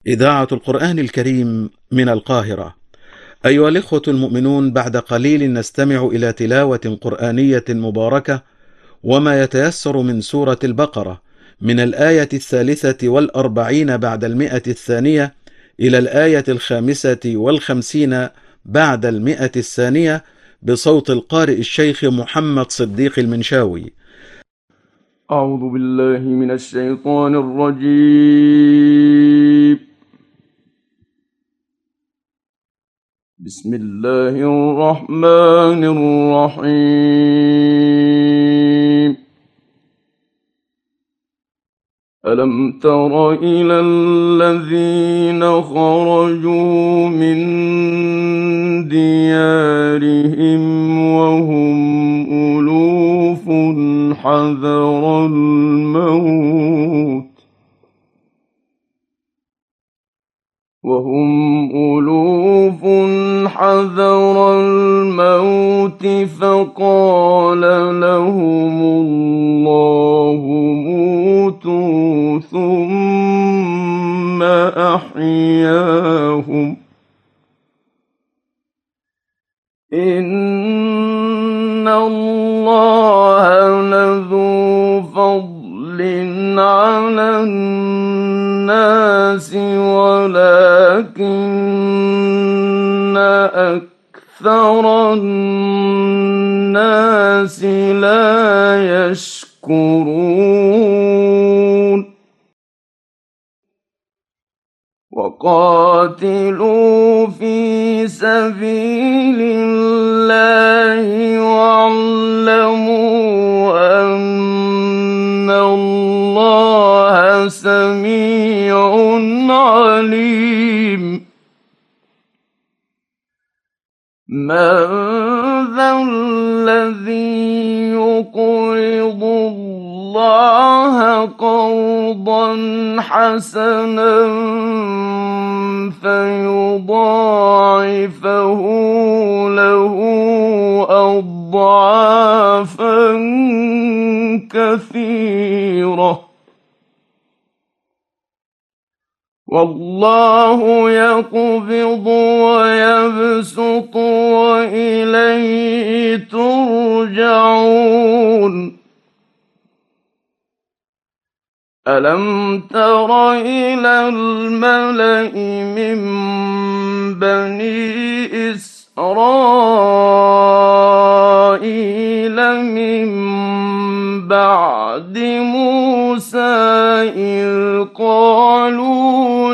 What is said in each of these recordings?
إذاعة القرآن الكريم من القاهرة. أيها الإخوة المؤمنون، بعد قليل نستمع إلى تلاوة قرآنية مباركة، وما يتيسر من سورة البقرة من الآية 43 بعد 100 إلى الآية 55 بعد 100 بصوت القارئ الشيخ محمد صديق المنشاوي. أعوذ بالله من الشيطان الرجيم. بسم الله الرحمن الرحيم. ألم تر إلى الذين خرجوا من ديارهم وهم ألوف حذر الموت فقال لهم الله موتوا ثم أحياهم إن الله لذو فضل على الناس ولكن أكثر الناس لا يشكرون وقاتلوا في سبيل الله واعلموا أن الله سميع عليم من ذا الذي يقرض الله قرضا حسنا فيضاعفه له أضعافا كثيرة والله يقبض ويبسط وإليه ترجعون ألم تر إلى الملأ من بني إسرائيل من بعد موسى إذ قالوا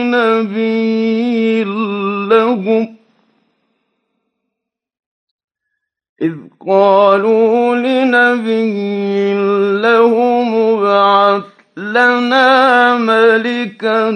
لنبي لهم ابعث لنا ملكا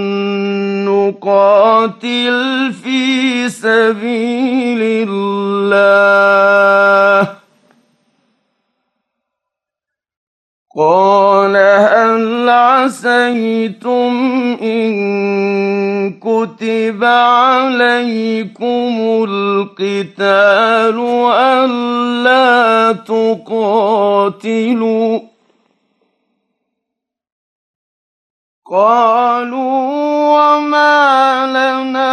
نقاتل في سبيل الله قال هل عسيتم إن كتب عليكم القتال ألا تقاتلوا قالوا وما لنا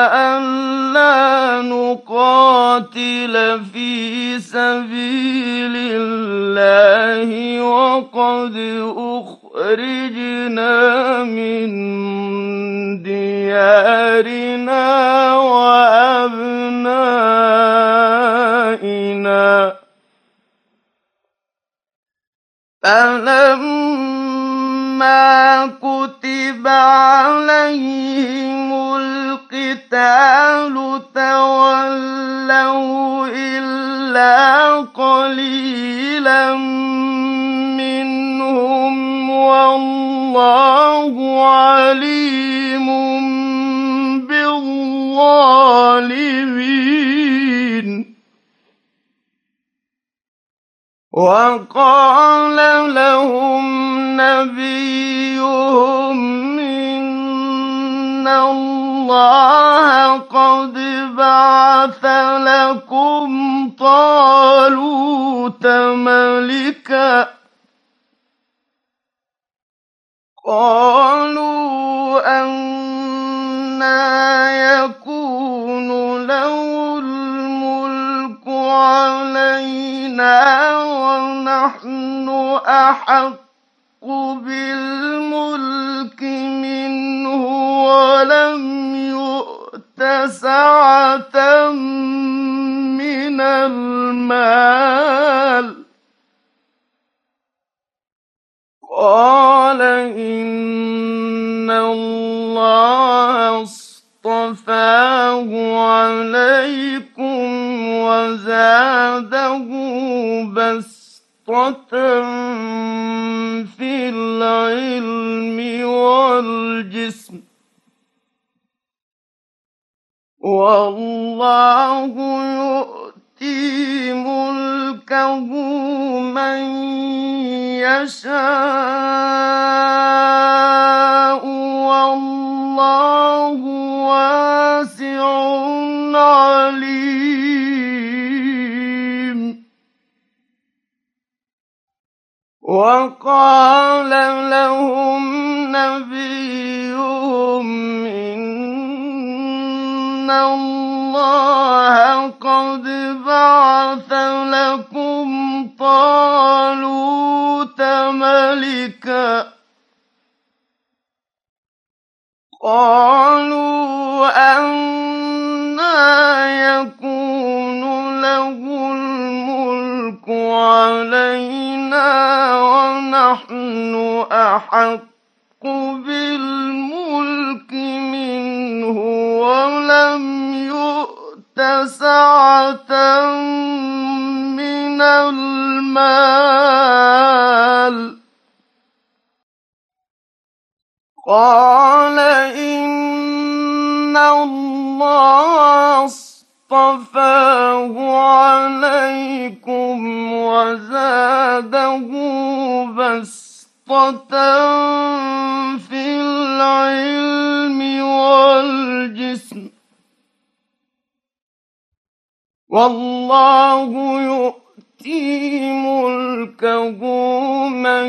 ألا نقاتل في سبيل الله وقد أخرجنا من ديارنا وأبنائنا فلما كتب عليهم القتال تولوا إلا قليلا منهم والله عليم بالظالمين وقال لهم نبيهم إن الله قد بعث لكم طالوت ملكا قالوا أحق بالملك منه ولم يؤت سعة من المال قال إن الله اصطفاه عليكم وزاده بسطة في العلم والجسم والله يؤتي ملكه من يشاء والله واسع عليم وقال لهم نبيهم إن الله قد بعث لكم طالوت ملكا قالوا أنى يكون له الملك علينا ونحن أحق بالملك منه ولم يؤت سعة من المال قال إن الله اصطفاه عليكم وزاده بسطة في العلم والجسم والله يؤتي ملكه من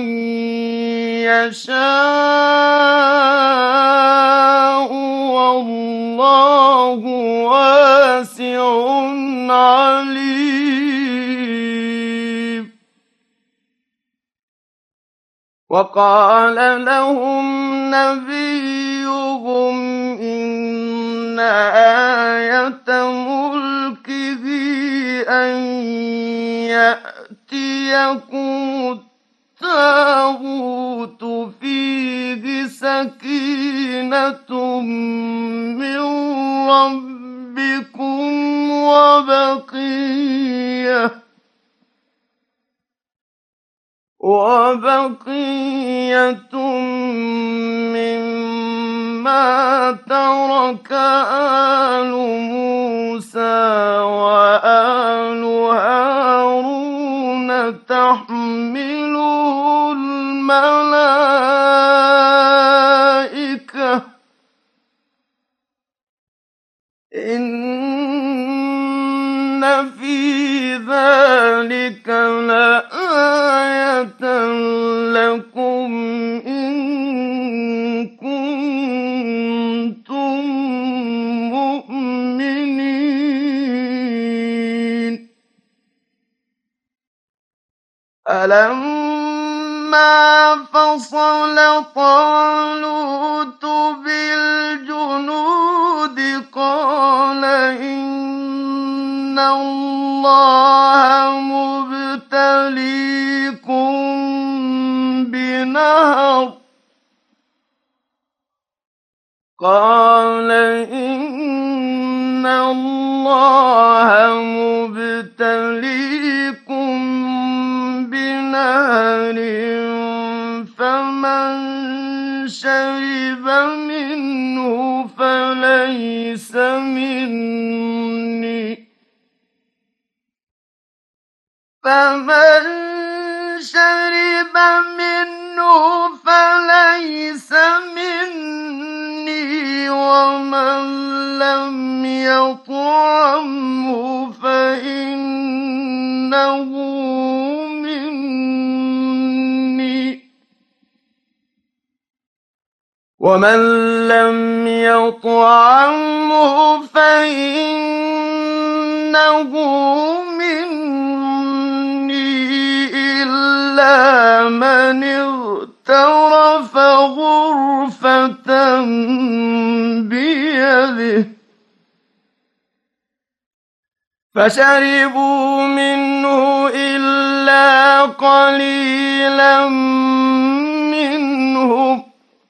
يشاء والله واسع عليم وقال لهم نبيهم إن آية ملكه أن يأتيكم التابوت فيه سكينة من ربكم وبقية مما ترك آل موسى وآل هارون تحمله الملائكة إن في ذلك لآية لكم إن كنتم مؤمنين فلما فصل طالوت بالجنود قال إن الله مبتليكم بنهر قال إن الله مبتليكم بنهر فمن شرب منه فليس مني ومن لم يطعمه فإنه مني إلا من اغترف غرفة بيده فشربوا منه إلا قليلا منهم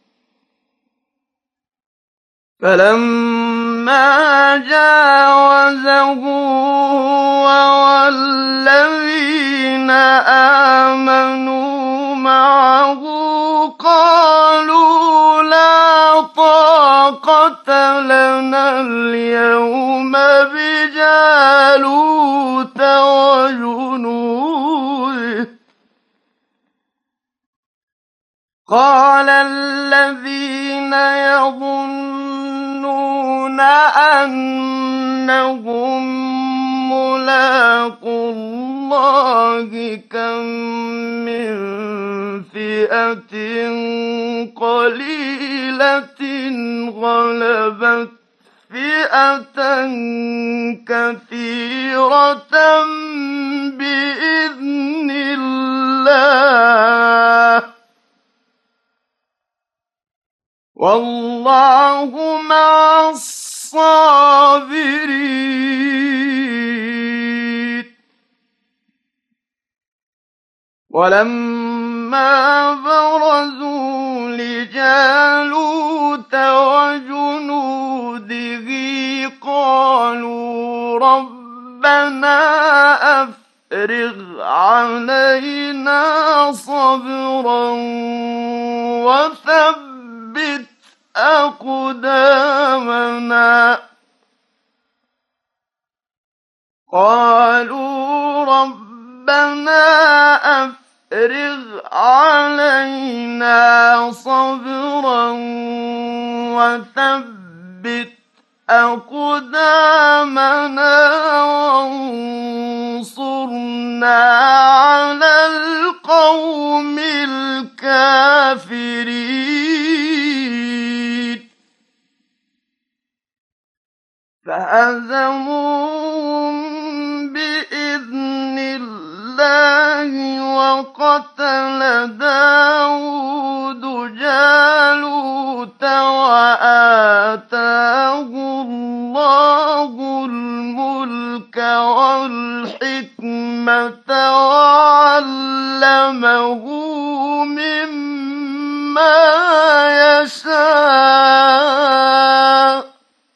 فلما جاوزه هو والذين آمنوا معه قالوا لا طاقة لنا اليوم بجالوت وجنوده قال الذين يظنون أنهم ملاقو الله كم من فئة قليلة غلبت فئة كثيرة بإذن الله والله مع الصابرين ولما برزوا لجالوت وجنوده قالوا ربنا أفرغ علينا صبرا وثبت أقدامنا قالوا ربنا أفرغ علينا صبرا وثبت أقدامنا وانصرنا على القوم الكافرين فهزموهم بإذن الله وقتل داود جالوت وآتاه الله الملك والحكمة وعلمه مما يشاء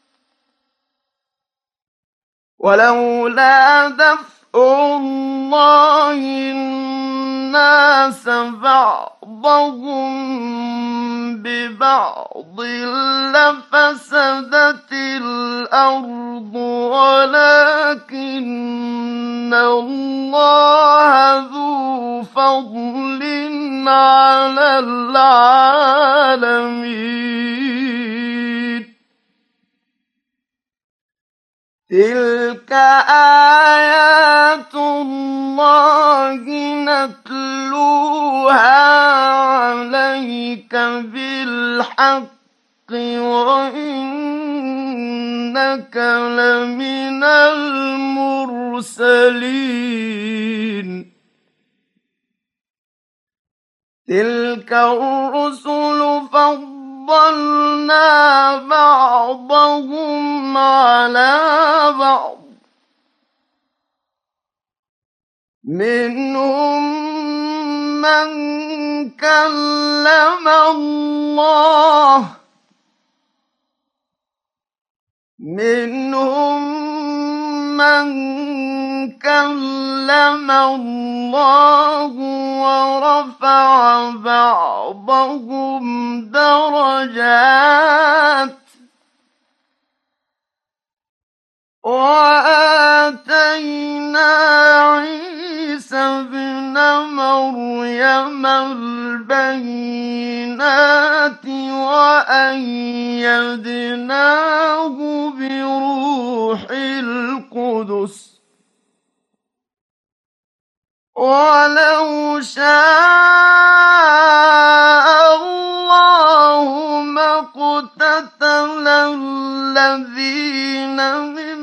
ولولا دفع الله الناس بعضهم ببعض لفسدت الأرض ولكن الله ذو فضل على العالمين تلك آيات الله نتلوها عليك بالحق وإنك لمن المرسلين تلك الرسل فضلنا بعضهم على بعض منهم من كلم الله ورفع بعضهم درجات وآتينا عيسى ابن مريم البينات وأيدناه بروح القدس ولو شاء الله ما اقتتل الذين من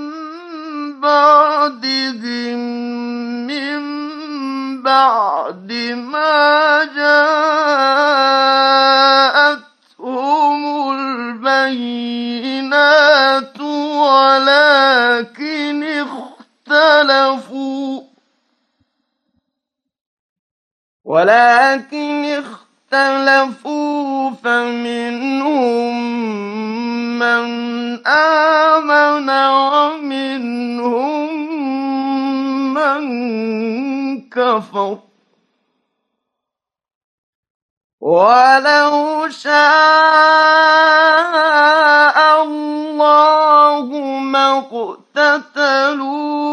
بعدهم من بعد ما بينات ولكن اختلفوا فمنهم من آمن ومنهم من كفر ولو شاء الله ما اقتتلوا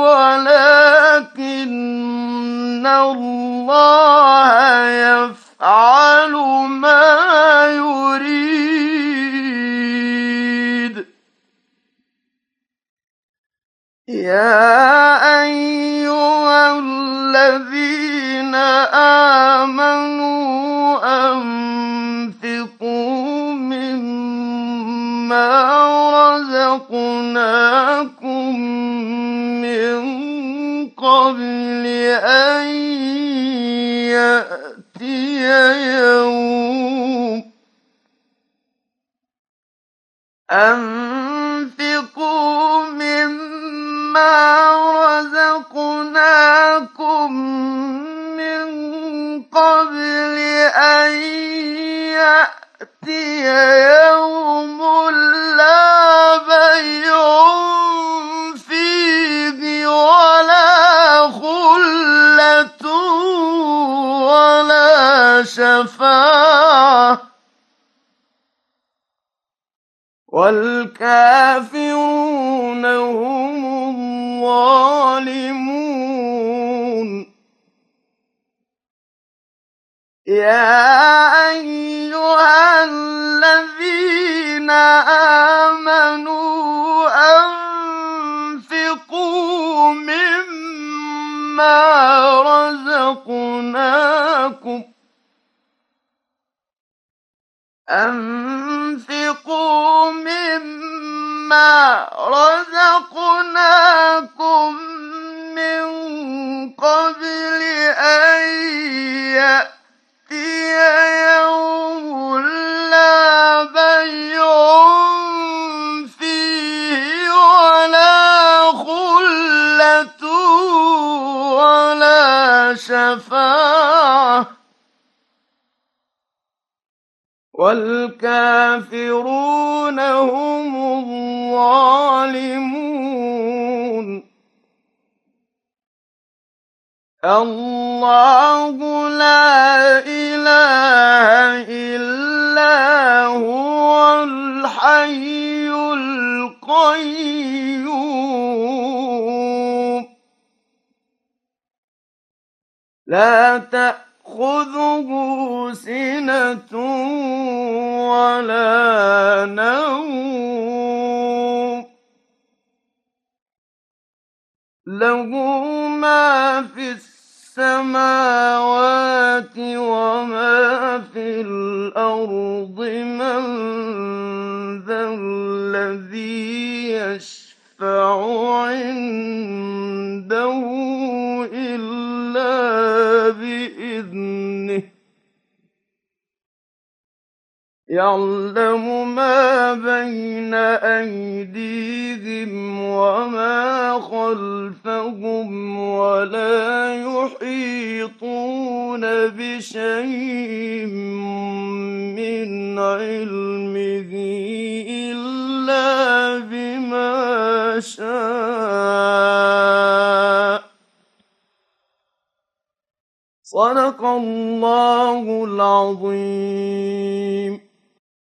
ولكن الله يفعل ما يريد يا أيها الذين آمنوا أنفقوا مما رزقناكم من قبل أن يأتي يوم أنفقوا مما رزقناكم من قبل أن يأتي يوم لا بيع فيه ولا خلة ولا شفاعة والكافرون هم الظالمون يا أيها الذين آمنوا أنفقوا مما رزقناكم من قبل أن يأتي يوم لا بيع فيه ولا خلة ولا شفاعة والكافرون هم الظالمون الله لا إله إلا هو الحي القيوم لا تأخذه سنة ولا نوم له ما في السماوات وما في الأرض من ذا الذي يشفع عنده إلا بإذنه يعلم ما بين أيديهم وما خلفهم ولا يحيطون بشيء من علمه إلا بما شاء صدق الله العظيم